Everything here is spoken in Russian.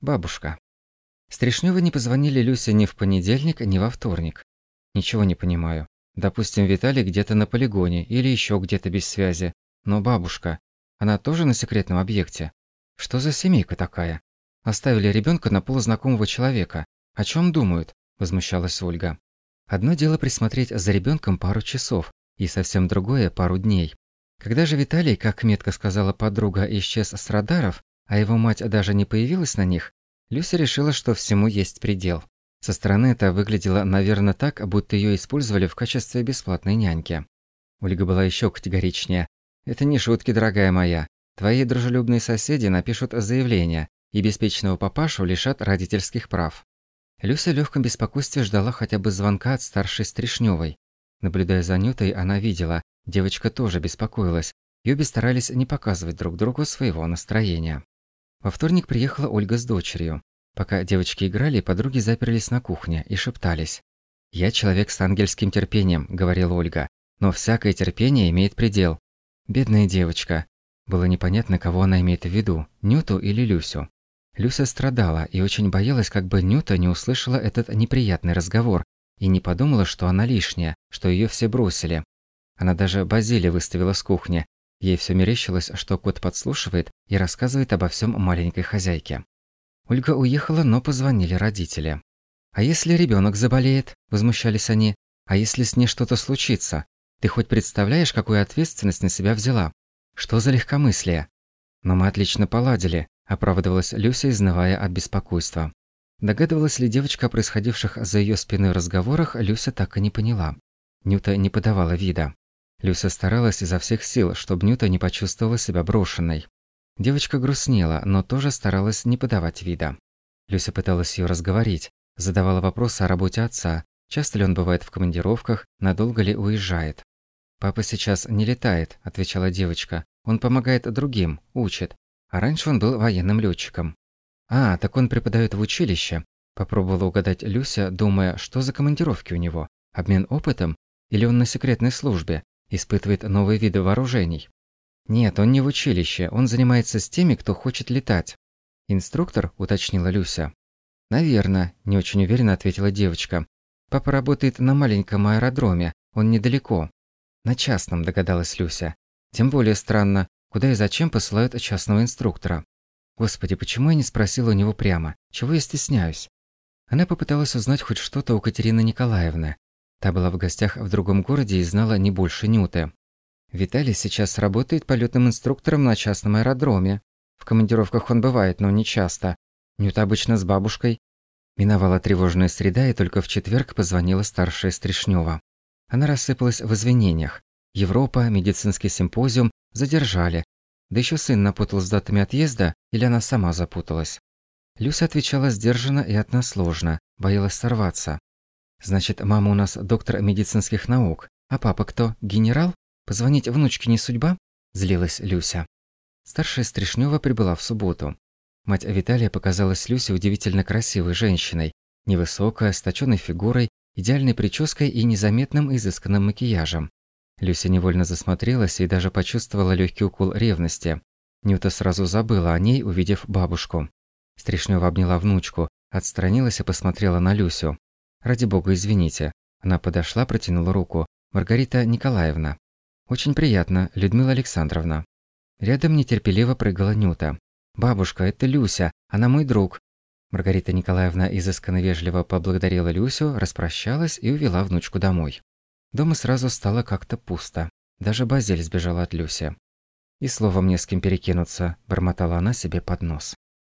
Бабушка. Стришнёвы не позвонили Люсе ни в понедельник, ни во вторник. Ничего не понимаю. Допустим, Виталий где-то на полигоне или ещё где-то без связи. Но бабушка, она тоже на секретном объекте? Что за семейка такая? Оставили ребёнка на полузнакомого человека. О чём думают? Возмущалась Ольга. Одно дело присмотреть за ребёнком пару часов, и совсем другое пару дней. Когда же Виталий, как метко сказала подруга, исчез с радаров, а его мать даже не появилась на них, Люся решила, что всему есть предел. Со стороны это выглядело, наверное, так, будто её использовали в качестве бесплатной няньки. Ольга была ещё категоричнее. «Это не шутки, дорогая моя. Твои дружелюбные соседи напишут заявление, и беспечного папашу лишат родительских прав». Люся в лёгком беспокойстве ждала хотя бы звонка от старшей Стришнёвой. Наблюдая за Нютой, она видела, девочка тоже беспокоилась, и обе старались не показывать друг другу своего настроения. Во вторник приехала Ольга с дочерью. Пока девочки играли, подруги заперлись на кухне и шептались. «Я человек с ангельским терпением», – говорила Ольга, – «но всякое терпение имеет предел». Бедная девочка. Было непонятно, кого она имеет в виду, Нюту или Люсю. Люся страдала и очень боялась, как бы Нюта не услышала этот неприятный разговор и не подумала, что она лишняя, что её все бросили. Она даже Базилия выставила с кухни. Ей всё мерещилось, что кот подслушивает и рассказывает обо всём маленькой хозяйке. Ольга уехала, но позвонили родители. «А если ребёнок заболеет?» – возмущались они. «А если с ней что-то случится? Ты хоть представляешь, какую ответственность на себя взяла? Что за легкомыслие?» «Но мы отлично поладили», – оправдывалась Люся, изнывая от беспокойства. Догадывалась ли девочка о происходивших за её спиной разговорах, Люся так и не поняла. Нюта не подавала вида. Люся старалась изо всех сил, чтобы Нюта не почувствовала себя брошенной. Девочка грустнела, но тоже старалась не подавать вида. Люся пыталась её разговорить, задавала вопросы о работе отца, часто ли он бывает в командировках, надолго ли уезжает. «Папа сейчас не летает», – отвечала девочка. «Он помогает другим, учит. А раньше он был военным лётчиком». «А, так он преподаёт в училище», – попробовала угадать Люся, думая, что за командировки у него. Обмен опытом? Или он на секретной службе, испытывает новые виды вооружений? «Нет, он не в училище, он занимается с теми, кто хочет летать». «Инструктор?» – уточнила Люся. «Наверно», – не очень уверенно ответила девочка. «Папа работает на маленьком аэродроме, он недалеко». «На частном», – догадалась Люся. «Тем более странно, куда и зачем посылают частного инструктора. Господи, почему я не спросила у него прямо? Чего я стесняюсь?» Она попыталась узнать хоть что-то у Катерины Николаевны. Та была в гостях в другом городе и знала не больше Нюты. «Виталий сейчас работает полётным инструктором на частном аэродроме. В командировках он бывает, но не часто. Нюта обычно с бабушкой». Миновала тревожная среда, и только в четверг позвонила старшая Стришнёва. Она рассыпалась в извинениях. Европа, медицинский симпозиум задержали. Да ещё сын напутал с датами отъезда, или она сама запуталась. Люся отвечала сдержанно и односложно, боялась сорваться. «Значит, мама у нас доктор медицинских наук, а папа кто, генерал? Позвонить внучке не судьба?» – злилась Люся. Старшая Стришнёва прибыла в субботу. Мать Виталия показалась Люсе удивительно красивой женщиной, невысокая, с точёной фигурой, идеальной прической и незаметным изысканным макияжем. Люся невольно засмотрелась и даже почувствовала лёгкий укол ревности. Нюта сразу забыла о ней, увидев бабушку. Стришнёва обняла внучку, отстранилась и посмотрела на Люсю. «Ради бога, извините». Она подошла, протянула руку. «Маргарита Николаевна». «Очень приятно, Людмила Александровна». Рядом нетерпеливо прыгала Нюта. «Бабушка, это Люся, она мой друг». Маргарита Николаевна изысканно вежливо поблагодарила Люсю, распрощалась и увела внучку домой. Дома сразу стало как-то пусто. Даже Базиль сбежала от Люси. «И словом не с кем перекинуться», – бормотала она себе под нос.